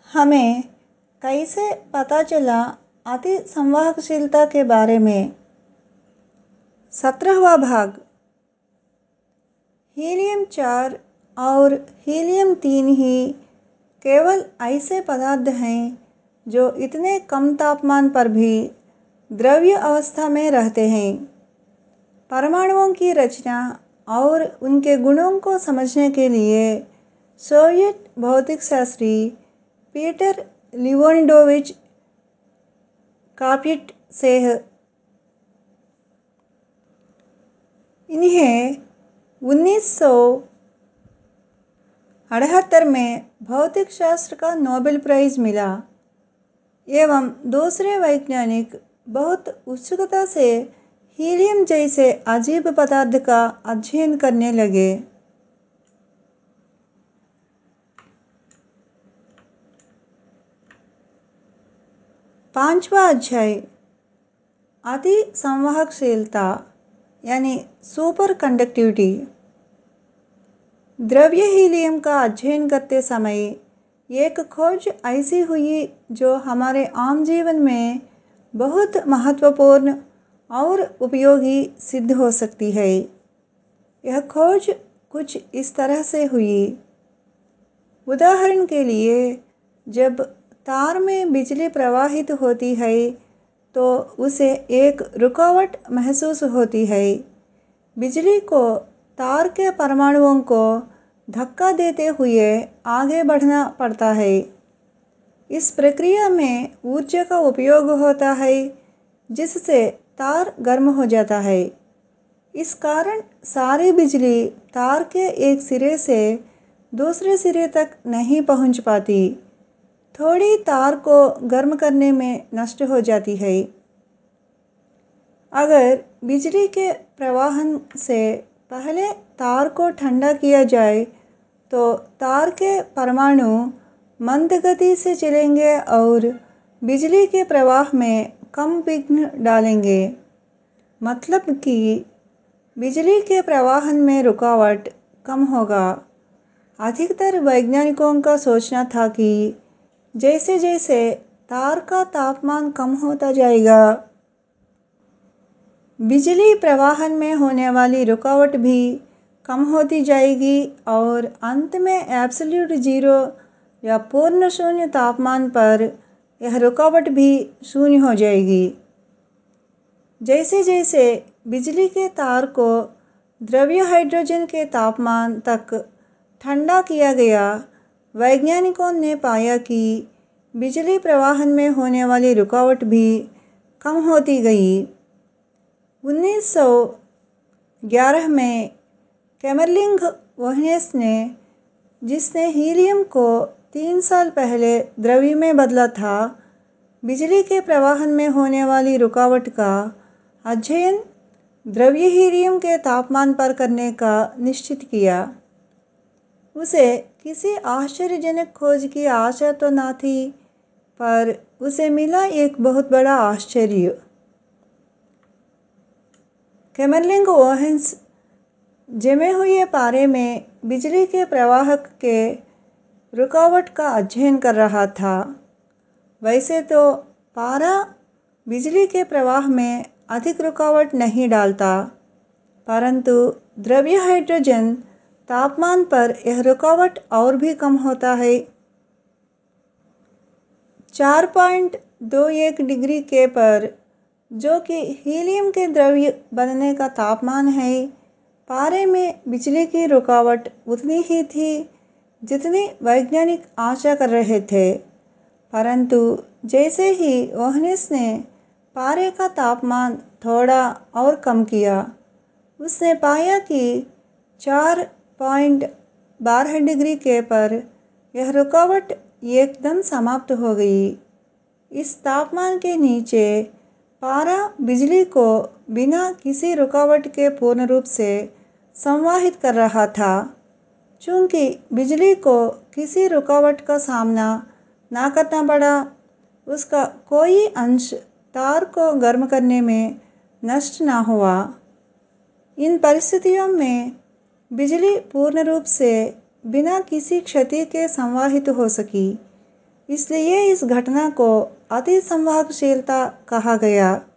हमें कैसे पता चला अति संवाहकशीलता के बारे में। 17वां भाग। हीलियम 4 और हीलियम 3 ही केवल ऐसे पदार्थ हैं जो इतने कम तापमान पर भी द्रव्य अवस्था में रहते हैं। परमाणुओं की रचना और उनके गुणों को समझने के लिए सोवियत भौतिक शास्त्री पीटर लिवोनिडोविच काप्यटसेह इन्हें 1978 में भौतिक शास्त्र का नोबेल प्राइज़ मिला एवं दूसरे वैज्ञानिक बहुत उत्सुकता से हीलियम जैसे अजीब पदार्थ का अध्ययन करने लगे। पांचवा अध्याय अति संवाहकशीलता यानी सुपर कंडक्टिविटी। द्रव्य हीलियम का अध्ययन करते समय एक खोज ऐसी हुई जो हमारे आम जीवन में बहुत महत्वपूर्ण और उपयोगी सिद्ध हो सकती है। यह खोज कुछ इस तरह से हुई। उदाहरण के लिए, जब तार में बिजली प्रवाहित होती है तो उसे एक रुकावट महसूस होती है। बिजली को तार के परमाणुओं को धक्का देते हुए आगे बढ़ना पड़ता है। इस प्रक्रिया में ऊर्जा का उपयोग होता है जिससे तार गर्म हो जाता है। इस कारण सारी बिजली तार के एक सिरे से दूसरे सिरे तक नहीं पहुंच पाती। थोड़ी तार को गर्म करने में नष्ट हो जाती है। अगर बिजली के प्रवाहन से पहले तार को ठंडा किया जाए तो तार के परमाणु मंद गति से चलेंगे और बिजली के प्रवाह में कम विघ्न डालेंगे। मतलब कि बिजली के प्रवाहन में रुकावट कम होगा। अधिकतर वैज्ञानिकों का सोचना था कि जैसे जैसे तार का तापमान कम होता जाएगा, बिजली प्रवाहन में होने वाली रुकावट भी कम होती जाएगी और अंत में एब्सोल्यूट जीरो या पूर्ण शून्य तापमान पर यह रुकावट भी शून्य हो जाएगी। जैसे जैसे बिजली के तार को द्रव्य हाइड्रोजन के तापमान तक ठंडा किया गया, वैज्ञानिकों ने पाया कि बिजली प्रवाहन में होने वाली रुकावट भी कम होती गई। 1911 में कैमरलिंग ओहेनियस ने, जिसने हीलियम को 3 साल पहले द्रव्य में बदला था, बिजली के प्रवाहन में होने वाली रुकावट का अध्ययन द्रव्य हीलियम के तापमान पर करने का निश्चित किया। उसे किसी आश्चर्यजनक खोज की आशा तो न थी, पर उसे मिला एक बहुत बड़ा आश्चर्य। कैमरलिंग ओहेनियस जमे हुए पारे में बिजली के प्रवाह के रुकावट का अध्ययन कर रहा था। वैसे तो पारा बिजली के प्रवाह में अधिक रुकावट नहीं डालता, परंतु द्रव्य हाइड्रोजन तापमान पर यह रुकावट और भी कम होता है। 4.21 डिग्री के पर, जो कि हीलियम के द्रव्य बनने का तापमान है, पारे में बिजली की रुकावट उतनी ही थी जितनी वैज्ञानिक आशा कर रहे थे। परंतु जैसे ही ओहेनियस ने पारे का तापमान थोड़ा और कम किया, उसने पाया कि 4.12 डिग्री के पर यह रुकावट एकदम समाप्त हो गई। इस तापमान के नीचे पारा बिजली को बिना किसी रुकावट के पूर्ण रूप से संवाहित कर रहा था। चूंकि बिजली को किसी रुकावट का सामना न करना पड़ा, उसका कोई अंश तार को गर्म करने में नष्ट न हुआ। इन परिस्थितियों में बिजली पूर्ण रूप से बिना किसी क्षति के संवाहित हो सकी। इसलिए इस घटना को अति संवाहकशीलता कहा गया।